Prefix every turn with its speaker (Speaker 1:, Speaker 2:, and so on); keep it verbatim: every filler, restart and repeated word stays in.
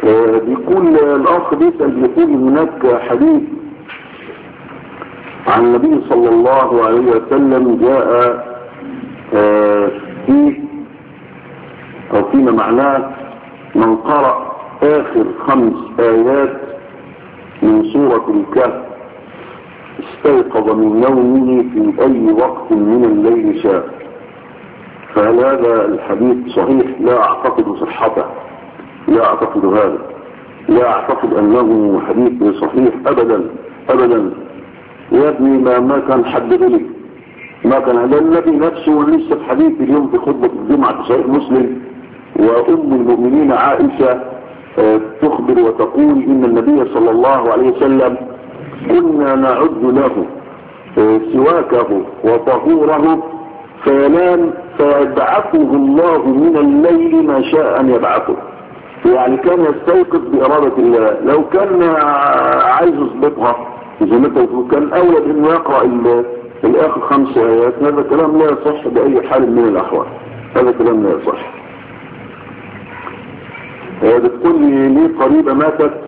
Speaker 1: آه بيقول الأخ بيسأل، بيقول هناك حديث عن النبي صلى الله عليه وسلم جاء آه فيه أو فيما معناه: من قرأ آخر خمس آيات من سورة الكهف استيقظ من نومه في أي وقت من الليل شاء. فهل هذا الحديث صحيح؟ لا أعتقد صحته، لا أعتقد هذا، لا أعتقد أنه حديث صحيح أبدا أبدا. يا ابني ما, ما كان حد غلق، ما كان هذا النبي نفسه لسه في حديث اليوم في خطبة الجمعة في صحيح مسلم، وأم المؤمنين عائشة تخبر وتقول إن النبي صلى الله عليه وسلم كنا نعد له سواكه وطهوره فينام فيبعثه الله من الليل ما شاء أن يبعثه. يعني كان يستيقظ بإرادة الله. لو كان عايز يصبطها زي ما انت كان أول إنه يقرأ الآخر خمس آيات. هذا كلام لا يصح بأي حال من الأحوال، هذا كلام لا يصح. بتقول لي ليه قريبة ماتت